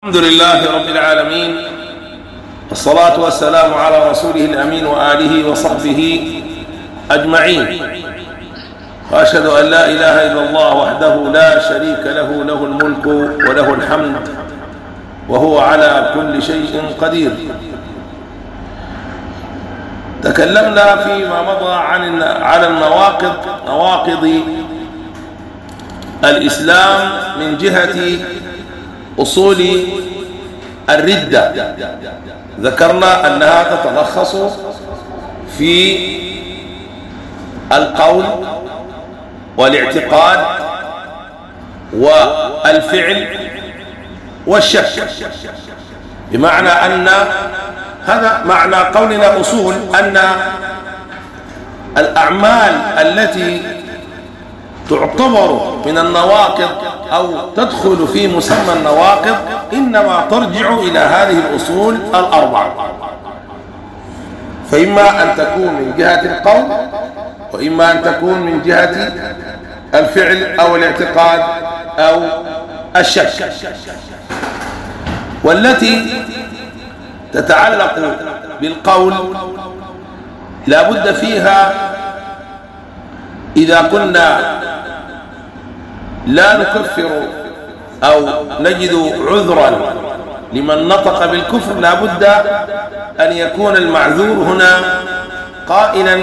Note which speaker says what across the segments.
Speaker 1: الحمد لله رب العالمين، والصلاة والسلام على رسوله الأمين وآله وصحبه أجمعين، وأشهد أن لا إله إلا الله وحده لا شريك له، له الملك وله الحمد وهو على كل شيء قدير. تكلمنا فيما مضى على نواقض الإسلام من جهة أصول الردة. ذكرنا أنها تتلخص في القول والاعتقاد والفعل والشك، بمعنى أن هذا معنى قولنا أصول، أن الأعمال التي تعتبر من النواقض أو تدخل في مسمى النواقض إنما ترجع إلى هذه الأصول الأربعة، فإما أن تكون من جهة القول، وإما أن تكون من جهة الفعل أو الاعتقاد أو الشك. والتي تتعلق بالقول لا بد فيها، إذا كنا لا نكفر أو نجد عذرا لمن نطق بالكفر، لا بد أن يكون المعذور هنا قائلا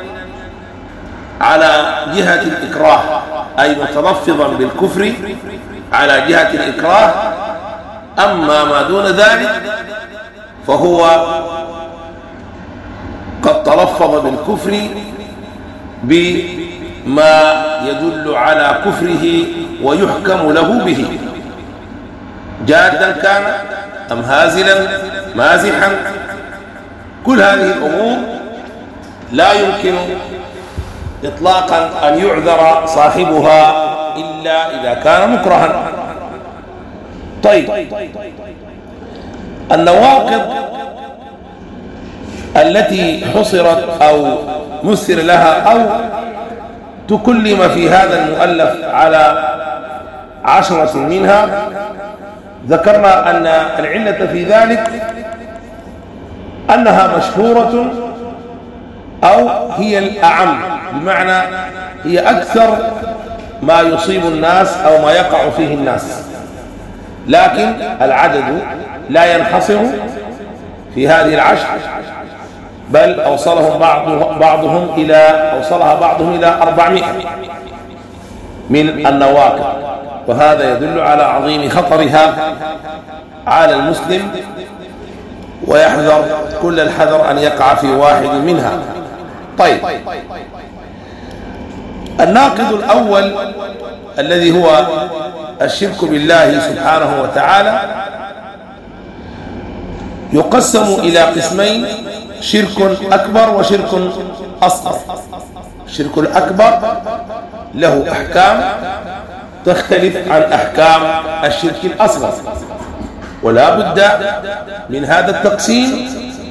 Speaker 1: على جهة الإكراه، أي متلفظا بالكفر على جهة الإكراه. أما ما دون ذلك فهو قد تلفظ بالكفر بما يدل على كفره ويحكم له به، جادا كان أم هازلا مازحا. كل هذه الأمور لا يمكن إطلاقا أن يعذر صاحبها إلا إذا كان مكرها. طيب، النواقض التي حصرت أو مثل لها أو تكلم في هذا المؤلف على 10 منها، ذكرنا أن العلة في ذلك أنها مشهورة أو هي الأعم، بمعنى هي أكثر ما يصيب الناس أو ما يقع فيه الناس، لكن العدد لا ينحصر في هذه 10، بل أوصلها بعضهم إلى 400 من النواقض، وهذا يدل على عظيم خطرها على المسلم، ويحذر كل الحذر أن يقع في واحد منها. طيب، الناقض الأول الذي هو الشرك بالله سبحانه وتعالى يقسم إلى قسمين: شرك أكبر وشرك أصغر. الشرك الأكبر له أحكام تختلف عن أحكام الشرك الأصغر، ولا بد من هذا التقسيم.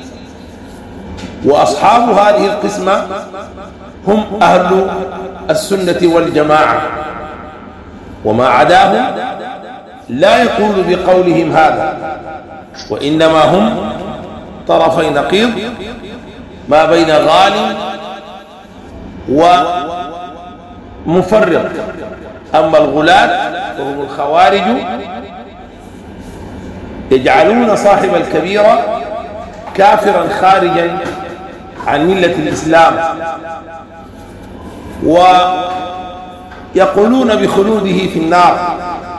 Speaker 1: وأصحاب هذه القسمة هم أهل السنة والجماعة، وما عداهم لا يقول بقولهم هذا، وإنما هم طرفي نقيض ما بين غال ومفرط. أما الغلاة وهم الخوارج يجعلون صاحب الكبيرة كافرا خارجا عن ملة الإسلام، ويقولون بخلوده في النار.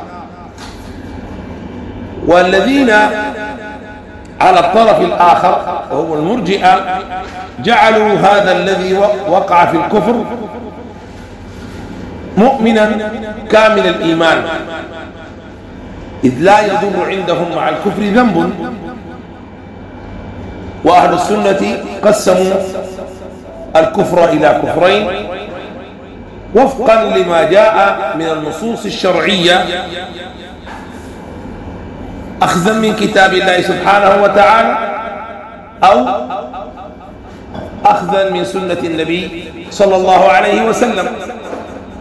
Speaker 1: والذين على الطرف الآخر وهم المرجئة جعلوا هذا الذي وقع في الكفر مؤمنا كامل الإيمان، إذ لا يضر عندهم مع الكفر ذنب. وأهل السنة قسموا الكفر إلى كفرين وفقا لما جاء من النصوص الشرعية، أخذا من كتاب الله سبحانه وتعالى أو أخذا من سنة النبي صلى الله عليه وسلم.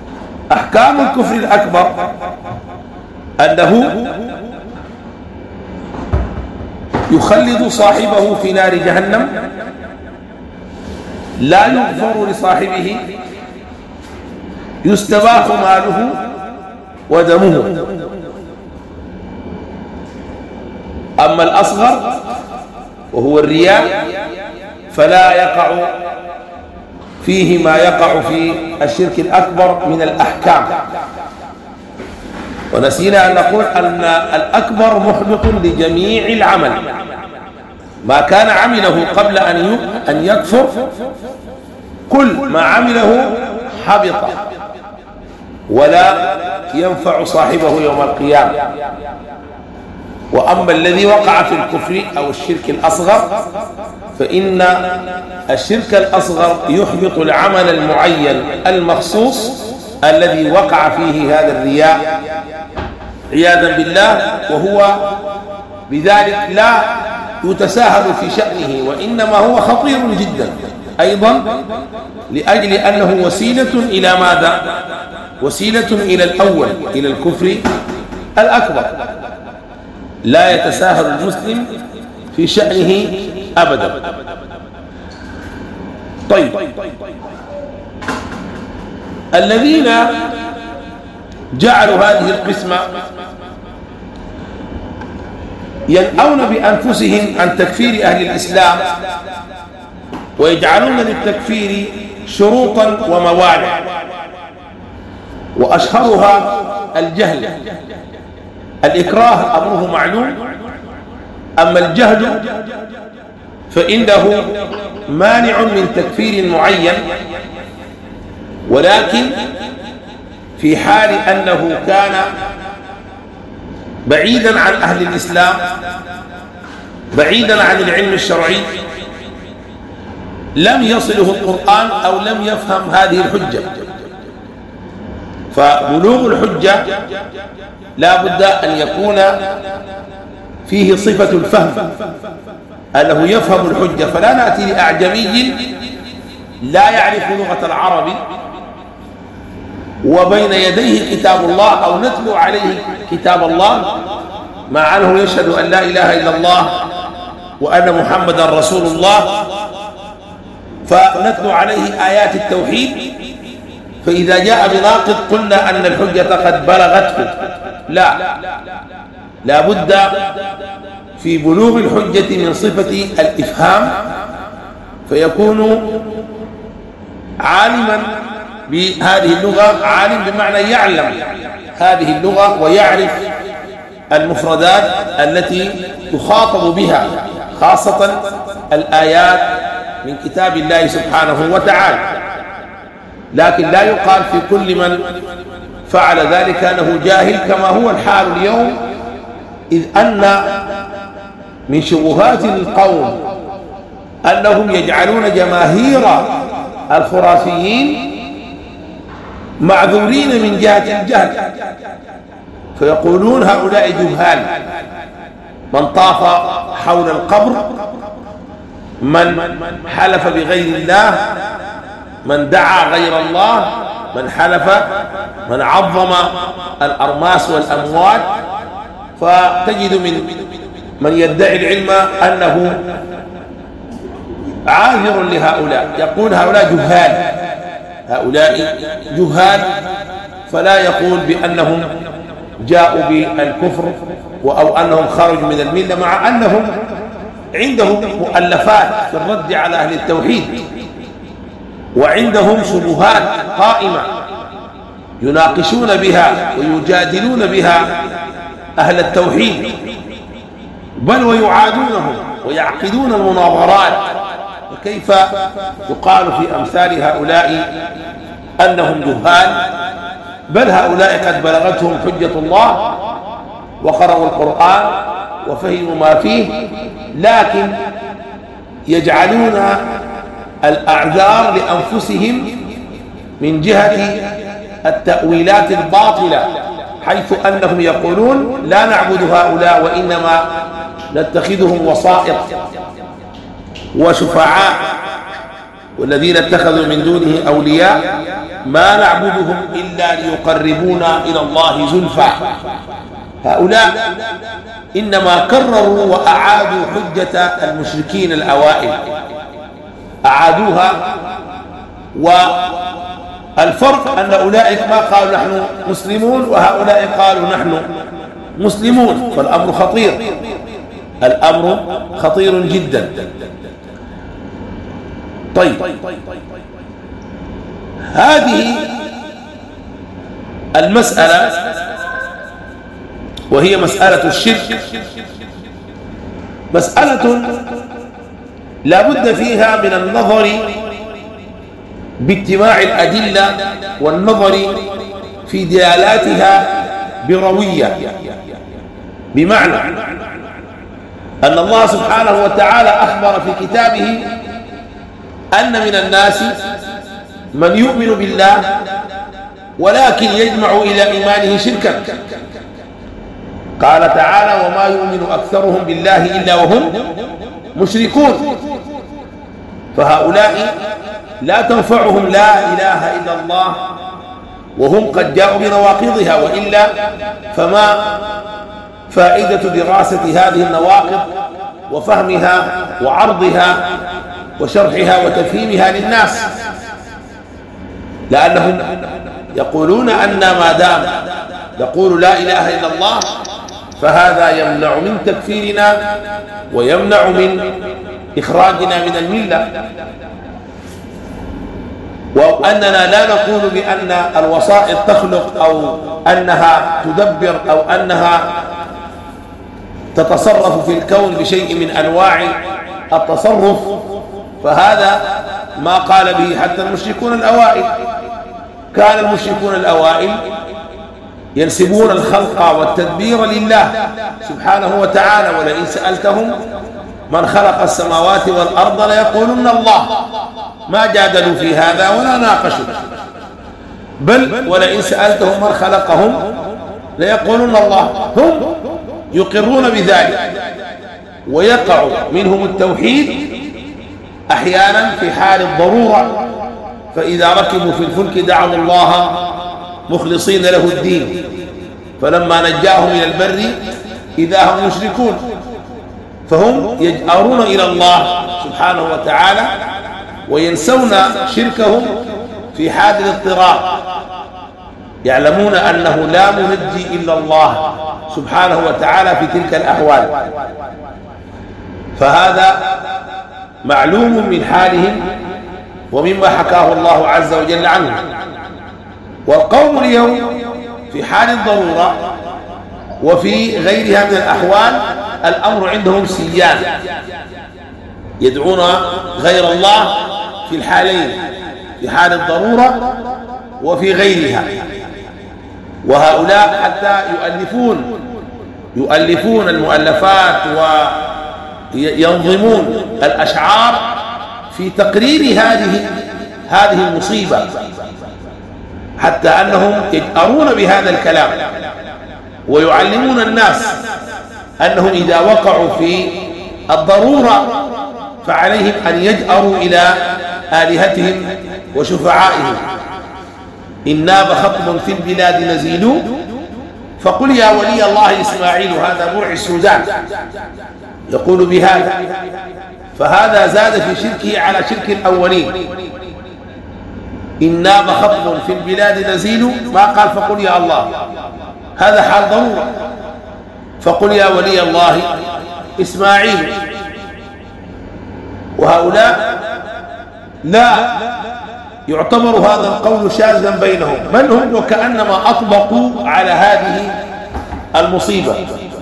Speaker 1: أحكام الكفر الأكبر أنه يخلد صاحبه في نار جهنم، لا يغفر لصاحبه، يستباح ماله ودمه. أما الأصغر وهو الرياء فلا يقع فيه ما يقع في الشرك الأكبر من الأحكام. ونسينا أن نقول أن الأكبر محبط لجميع العمل، ما كان عمله قبل أن يكفر كل ما عمله حبط ولا ينفع صاحبه يوم القيامة. وأما الذي وقع في الكفر أو الشرك الأصغر فإن الشرك الأصغر يحبط العمل المعين المخصوص الذي وقع فيه هذا الرياء عياذا بالله، وهو بذلك لا يتساهل في شأنه، وإنما هو خطير جدا أيضا، لأجل أنه وسيلة إلى ماذا؟ وسيلة إلى الأول، إلى الكفر الأكبر. لا يتساهل المسلم في شأنه أبدا. طيب، الذين جعلوا هذه القسمة ينأون بأنفسهم عن تكفير أهل الإسلام، ويجعلون للتكفير شروطا وموانع، وأشهرها الجهل. الإكراه أمره معلوم، أما الجهل فإنه مانع من تكفير معين، ولكن في حال أنه كان بعيدا عن أهل الإسلام، بعيدا عن العلم الشرعي، لم يصله القرآن أو لم يفهم هذه الحجة. فبلوغ الحجة لا بد أن يكون فيه صفة الفهم، أنه يفهم الحجة. فلا نأتي لأعجمي لا يعرف لغة العرب وبين يديه كتاب الله، أو نتلو عليه كتاب الله مع أنه يشهد أن لا إله إلا الله وأن محمدا رسول الله، فنتلو عليه آيات التوحيد، فإذا جاء بناقض قلنا أن الحجة قد بلغته. لا بد في بلوغ الحجة من صفة الإفهام، فيكون عالما بهذه اللغة، عالم بمعنى يعلم هذه اللغة ويعرف المفردات التي يخاطب بها، خاصة الآيات من كتاب الله سبحانه وتعالى. لكن لا يقال في كل من فعل ذلك أنه جاهل، كما هو الحال اليوم، إذ أن من شبهات القوم أنهم يجعلون جماهير الخرافيين معذورين من جهة الجهل، فيقولون هؤلاء جهال، من طاف حول القبر، من حلف بغير الله، من دعا غير الله، من حلف، من عظم الأرماس والأموات. فتجد من يدعي العلم أنه عاذر لهؤلاء، يقول هؤلاء جهال، هؤلاء جهال، فلا يقول بأنهم جاءوا بالكفر أو أنهم خرجوا من الملة، مع أنهم عندهم مؤلفات في الرد على أهل التوحيد، وعندهم شبهات قائمة يناقشون بها ويجادلون بها أهل التوحيد، بل ويعادونهم ويعقدون المناظرات. وكيف يقال في أمثال هؤلاء أنهم جهال؟ بل هؤلاء قد بلغتهم حجة الله وقرأوا القرآن وفهموا ما فيه، لكن يجعلون الأعذار لأنفسهم من جهة التأويلات الباطلة، حيث أنهم يقولون لا نعبد هؤلاء وإنما نتخذهم وسائط وشفعاء، والذين اتخذوا من دونه أولياء ما نعبدهم إلا ليقربونا إلى الله زلفى. هؤلاء إنما كرروا وأعادوا حجة المشركين الأوائل، أعادوها. والفرق أن أولئك ما قالوا نحن مسلمون وهؤلاء قالوا نحن مسلمون، فالأمر خطير، الأمر خطير جدا. طيب، هذه المسألة وهي مسألة الشرك مسألة لا بد فيها من النظر باجتماع الأدلة والنظر في دلالاتها بروية، بمعنى أن الله سبحانه وتعالى أخبر في كتابه أن من الناس من يؤمن بالله ولكن يجمع إلى إيمانه شركا. قال تعالى: وما يؤمن أكثرهم بالله إلا وهم مشركون. فهؤلاء لا تنفعهم لا إله إلا الله وهم قد جاءوا بنواقضها، وإلا فما فائدة دراسة هذه النواقض وفهمها وعرضها وشرحها وتفهيمها للناس؟ لأنهم يقولون أن ما دام نقول لا إله إلا الله فهذا يمنع من تكفيرنا ويمنع من إخراجنا من الملة، وأننا لا نقول بأن الوسائط تخلق أو أنها تدبر أو أنها تتصرف في الكون بشيء من أنواع التصرف، فهذا ما قال به حتى المشركون الأوائل. كان المشركون الأوائل ينسبون الخلق والتدبير لله سبحانه وتعالى، ولئن سألتهم من خلق السماوات والأرض ليقولن الله، ما جادلوا في هذا ولا ناقشوا، بل ولئن سألتهم من خلقهم ليقولن الله. هم يقرون بذلك ويقع منهم التوحيد أحيانا في حال الضرورة، فإذا ركبوا في الفلك دعوا الله مخلصين له الدين، فلما نجاهم إلى البر إذا هم يشركون. فهم يجأرون إلى الله سبحانه وتعالى وينسون شركهم في حال الاضطرار، يعلمون أنه لا منجي إلا الله سبحانه وتعالى في تلك الأحوال. فهذا معلوم من حالهم ومما حكاه الله عز وجل عنه. والقوم اليوم في حال الضرورة وفي غيرها من الأحوال الأمر عندهم سيان، يدعون غير الله في الحالين، في حال الضرورة وفي غيرها. وهؤلاء حتى يؤلفون المؤلفات وينظمون الأشعار في تقرير هذه المصيبة، حتى أنهم يجأرون بهذا الكلام ويعلمون الناس أنهم إذا وقعوا في الضرورة فعليهم أن يجأروا إلى آلهتهم وشفعائهم. إن ناب خطب في البلاد نزيل فقل يا ولي الله إسماعيل، هذا مرعي السودان يقول بهذا، فهذا زاد في شركه على شرك الأولين. إن ناب خطب في البلاد نزيل، ما قال فقل يا الله، هذا حال ضرورة، فقل يا ولي الله إسماعيل. وهؤلاء لا يعتبر هذا القول شاذا بينهم، بل هم وكأنما أطبقوا على هذه المصيبة،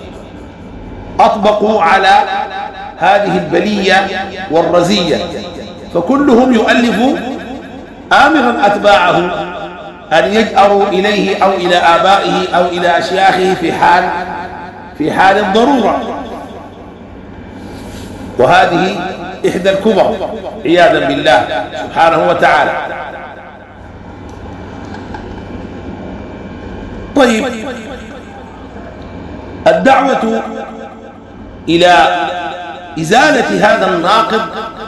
Speaker 1: أطبقوا على هذه البلية والرزية، فكلهم يؤلف آمرا أتباعه أن يجأروا إليه أو إلى آبائه أو إلى أشياخه في حال الضرورة. وهذه إحدى الكبر عياذا بالله سبحانه وتعالى. طيب، الدعوة إلى إزالة هذا الناقض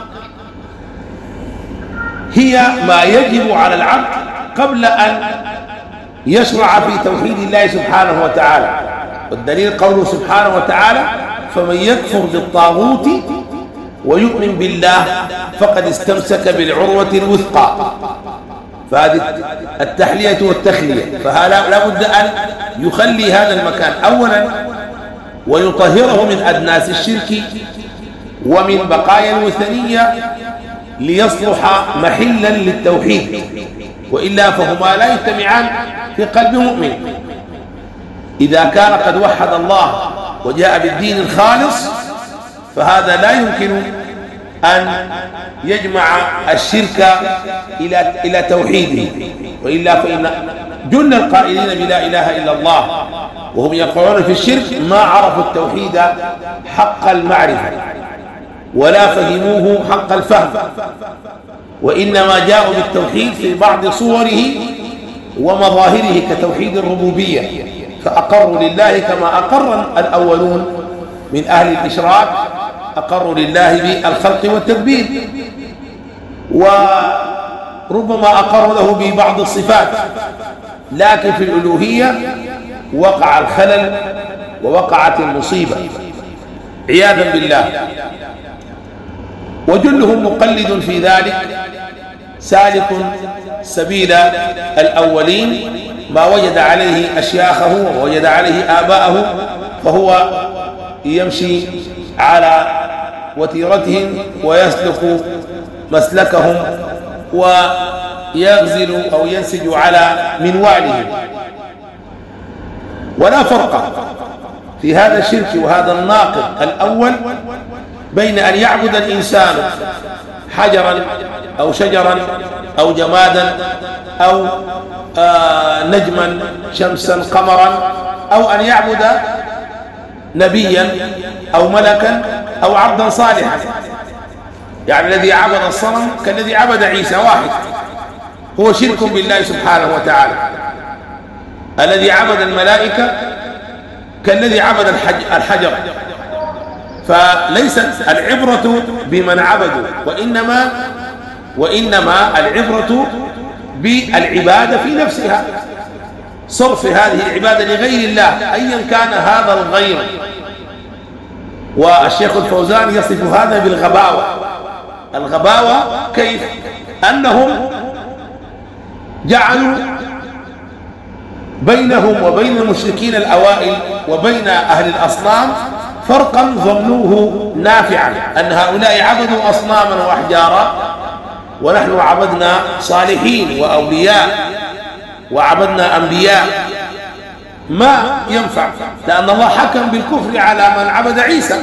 Speaker 1: هي ما يجب على العبد قبل أن يشرع في توحيد الله سبحانه وتعالى، والدليل قوله سبحانه وتعالى: فمن يكفر بالطاغوت ويؤمن بالله فقد استمسك بالعروة الوثقى. فهذه التحلية والتخلية، فلا بد أن يخلي هذا المكان أولا ويطهره من أدناس الشرك ومن بقايا الوثنية ليصلح محلا للتوحيد، وإلا فهما لا يجتمعان في قلب مؤمن. إذا كان قد وحد الله وجاء بالدين الخالص فهذا لا يمكن أن يجمع الشرك إلى توحيده، وإلا فإن جل القائلين بلا إله إلا الله وهم يقعون في الشرك ما عرفوا التوحيد حق المعرفة ولا فهموه حق الفهم، وإنما جاءوا بالتوحيد في بعض صوره ومظاهره كتوحيد الربوبية، فأقروا لله كما أقر الأولون من أهل الإشراك، أقروا لله بالخلق والتدبير، وربما أقروا له ببعض الصفات، لكن في الألوهية وقع الخلل ووقعت المصيبة عياذا بالله. وجلهم مقلد في ذلك سالك سبيل الأولين، ما وجد عليه أشياخه ووجد عليه آباءه فهو يمشي على وتيرتهم ويسلك مسلكهم ويغزل أو ينسج على منوالهم. ولا فرق في هذا الشرك وهذا الناقض الأول بين أن يعبد الإنسان حجرا أو شجرا أو جمادا أو نجما شمسا قمرا، أو أن يعبد نبيا أو ملكا أو عبدا صالحا. يعني الذي عبد الصنم كالذي عبد عيسى واحد، هو شرك بالله سبحانه وتعالى. الذي عبد الملائكة كالذي عبد الحجر. فليست العبرة بمن عبدوا، وإنما العبرة بالعبادة في نفسها، صرف هذه العبادة لغير الله أيا كان هذا الغير. والشيخ الفوزان يصف هذا بالغباوة. الغباوة كيف؟ أنهم جعلوا بينهم وبين المشركين الأوائل وبين أهل الأصنام فرقا ظنوه نافعا، أن هؤلاء عبدوا أصناما وأحجارا ونحن عبدنا صالحين وأولياء وعبدنا أنبياء. ما ينفع، لأن الله حكم بالكفر على من عبد عيسى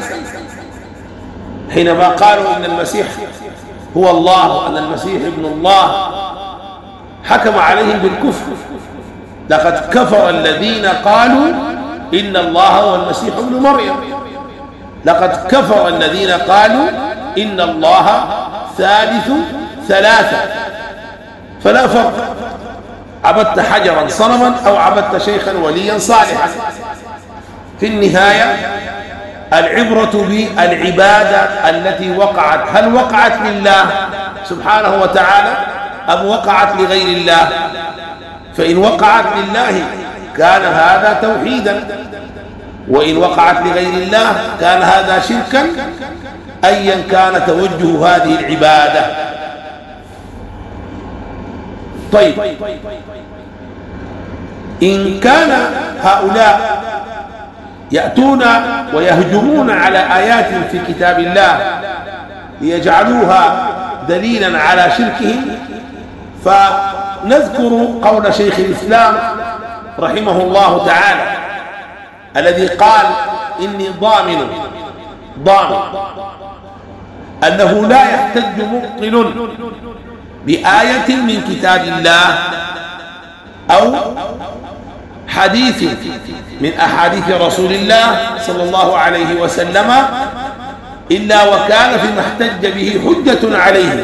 Speaker 1: حينما قالوا إن المسيح هو الله وأن المسيح ابن الله، حكم عليهم بالكفر. لقد كفر الذين قالوا إن الله هو المسيح ابن مريم، لقد كفر الذين قالوا إن الله ثالث ثلاثة. فلا فرق، عبدت حجرا صنما أو عبدت شيخا وليا صالحا. في النهاية العبرة بالعبادة التي وقعت، هل وقعت لله سبحانه وتعالى أم وقعت لغير الله؟ فإن وقعت لله كان هذا توحيدا، وإن وقعت لغير الله كان هذا شركا، أيا كان توجه هذه العبادة. طيب، إن كان هؤلاء يأتون ويهجمون على آيات في كتاب الله ليجعلوها دليلا على شركهم، فنذكر قول شيخ الإسلام رحمه الله تعالى الذي قال: إني ضامن أنه لا يحتج مبطل بآية من كتاب الله أو حديث من أحاديث رسول الله صلى الله عليه وسلم إلا وكان فيما احتج به حجة عليه.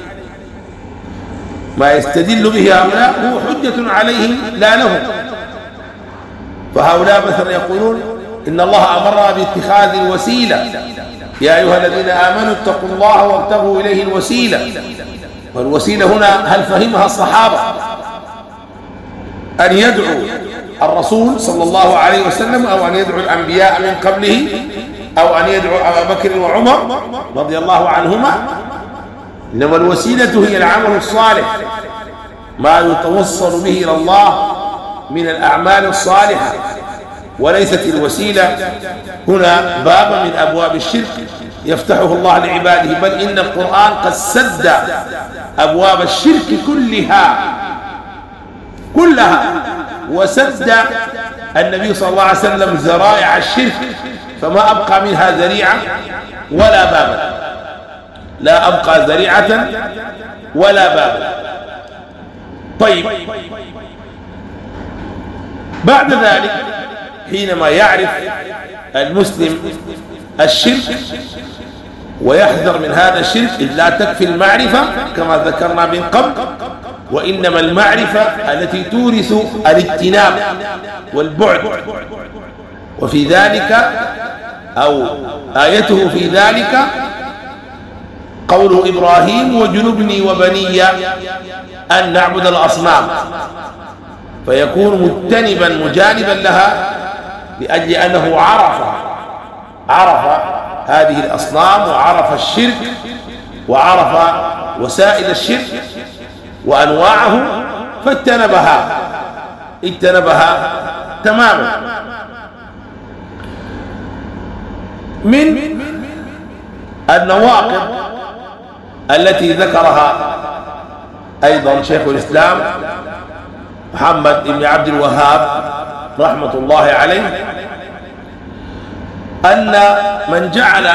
Speaker 1: ما يستدل به هؤلاء هو حجة عليهم لا لهم. فهؤلاء مثلا يقولون إن الله أمرنا باتخاذ الوسيلة، يا أيها الذين آمنوا اتقوا الله وابتغوا إليه الوسيلة. والوسيلة هنا هل فهمها الصحابة؟ أن يدعو الرسول صلى الله عليه وسلم أو أن يدعو الأنبياء من قبله أو أن يدعو أبا بكر وعمر رضي الله عنهما، إنما الوسيلة هي العمل الصالح، ما يتوصل به إلى الله من الأعمال الصالحة، وليست الوسيلة هنا باب من أبواب الشرك يفتحه الله لعباده، بل إن القرآن قد سد أبواب الشرك كلها وسد النبي صلى الله عليه وسلم ذرائع الشرك، فما أبقى منها ذريعة ولا بابا، لا أبقى ذريعة ولا بابا. طيب، بعد ذلك حينما يعرف المسلم الشرك ويحذر من هذا الشرك، إذ لا تكفي المعرفة كما ذكرنا من قبل، وإنما المعرفة التي تورث الاجتناب والبعد، وفي ذلك أو آيته في ذلك قوله إبراهيم وجنبني وبني أن نعبد الأصنام، فيكون مجتنبا مجانبا لها لأجل أنه عرف هذه الأصنام وعرف الشرك وعرف وسائل الشرك وأنواعه، فاجتنبها تماما. من النواقض التي ذكرها أيضا شيخ الإسلام محمد بن عبد الوهاب رحمة الله عليه، أن من جعل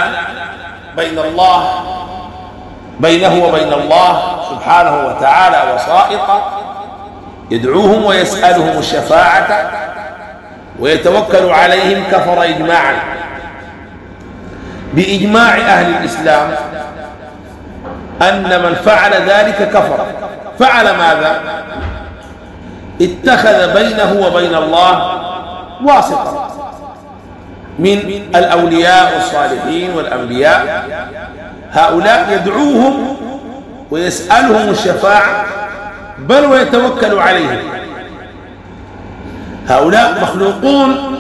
Speaker 1: بينه وبين الله سبحانه وتعالى وسائط يدعوهم ويسألهم الشفاعة ويتوكل عليهم كفر إجماعا بإجماع أهل الإسلام أن من فعل ذلك كفر. فعل ماذا؟ اتخذ بينه وبين الله واسطة من الأولياء والصالحين والأنبياء، هؤلاء يدعوهم ويسألهم الشفاعة بل ويتوكل عليهم. هؤلاء مخلوقون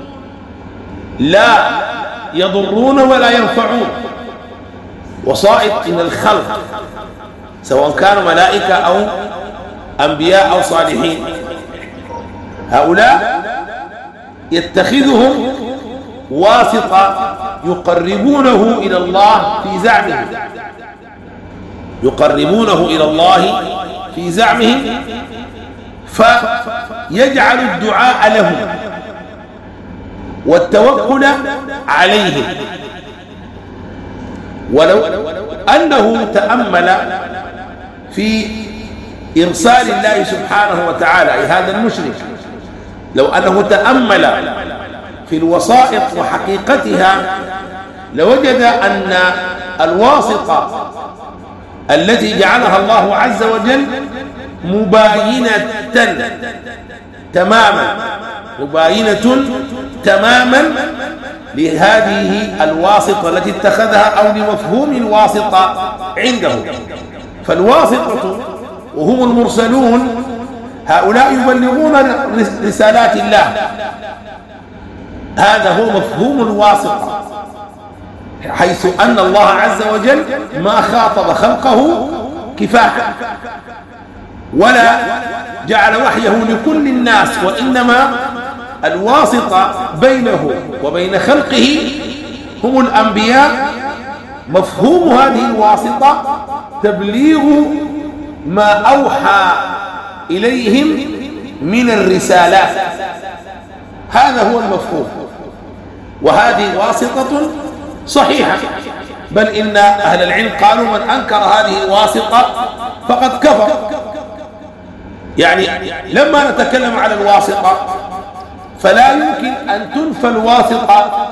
Speaker 1: لا يضرون ولا ينفعون، وسائط من الخلق سواء كانوا ملائكة أو أنبياء أو صالحين، هؤلاء يتخذهم واسطة يقربونه إلى الله في زعمه، فيجعل الدعاء لهم والتوكل عليهم. ولو أنه تأمل في إرسال الله سبحانه وتعالى هذا المشرك، لو أنه تأمل في الوسائط وحقيقتها لوجد أن الواسطة التي جعلها الله عز وجل مباينة تماما لهذه الواسطة التي اتخذها أو لمفهوم الواسطة عنده. فالواسطة وهم المرسلون هؤلاء يبلغون رسالات الله، هذا هو مفهوم الواسطة، حيث أن الله عز وجل ما خاطب خلقه كفاحا ولا جعل وحيه لكل الناس، وإنما الواسطة بينه وبين خلقه هم الأنبياء. مفهوم هذه الواسطة تبليغ ما أوحى إليهم من الرسالات، هذا هو المفهوم. وهذه واسطة صحيحة، بل إن أهل العلم قالوا من أنكر هذه الواسطة فقد كفر. يعني لما نتكلم على الواسطة فلا يمكن أن تنفى الواسطة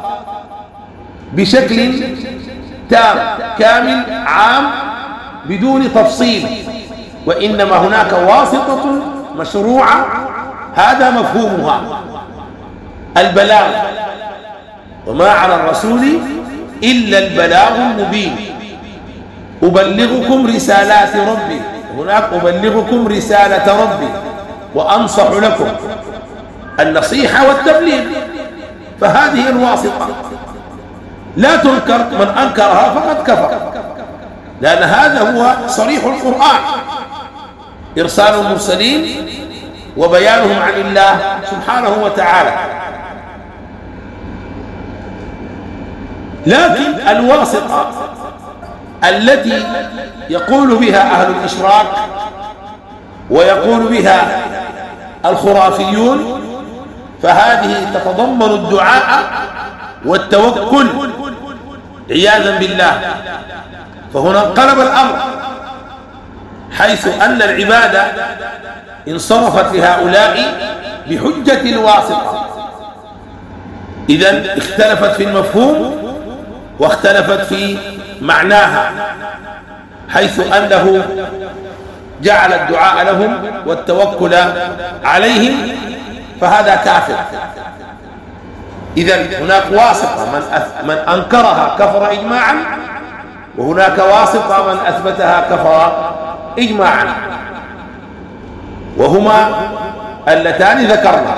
Speaker 1: بشكل تام كامل عام بدون تفصيل، وإنما هناك واسطة مشروعة هذا مفهومها البلاغ، وما على الرسول إلا البلاغ المبين. أبلغكم رسالات ربي، هناك أبلغكم رسالة ربي وأنصح لكم، النصيحة والتبليغ، فهذه الواسطة لا تنكر، من أنكرها فقد كفر، لأن هذا هو صريح القرآن، إرسال المرسلين وبيانهم عن الله سبحانه وتعالى. لكن الواسطة التي يقول بها أهل الإشراك ويقول بها الخرافيون، فهذه تتضمن الدعاء والتوكل عياذا بالله. فهنا انقلب الأمر، حيث أن العبادة انصرفت لهؤلاء بحجة الواسطة. إذن اختلفت في المفهوم واختلفت في معناها، حيث أنه جعل الدعاء لهم والتوكل عليهم، فهذا كافر. إذن هناك واسطة من أنكرها كفر إجماعا، وهناك واسطة من أثبتها كفر إجماعا، وهما اللتان ذكرنا.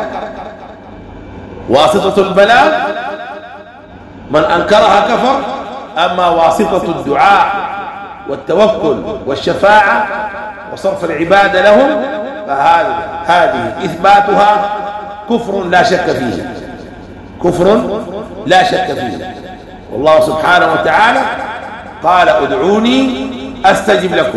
Speaker 1: واسطة البلاغ من أنكرها كفر، أما واسطة الدعاء والتوكل والشفاعة وصرف العبادة لهم فهذه إثباتها كفر لا شك فيه، كفر لا شك فيه. والله سبحانه وتعالى قال ادعوني أستجب لكم،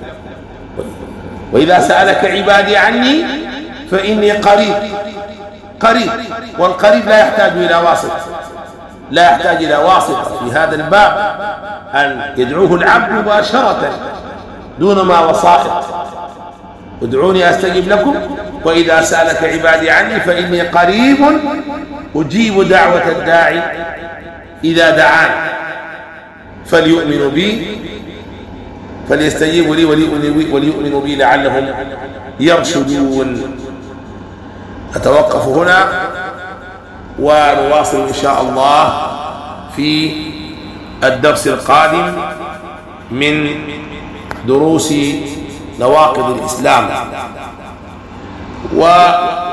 Speaker 1: وإذا سألك عبادي عني فإني قريب. والقريب لا يحتاج إلى واسطة، لا يحتاج إلى واسطة في هذا الباب، أن يدعوه العبد مباشرة دون ما وسائط. ادعوني أستجب لكم وإذا سألك عبادي عني فإني قريب أجيب دعوة الداعي إذا دعان فليؤمنوا بي فليستجيبوا لي وليؤمنوا بي لعلهم يرشدون. أتوقف هنا ونواصل إن شاء الله في الدرس القادم من دروس نواقض الإسلام.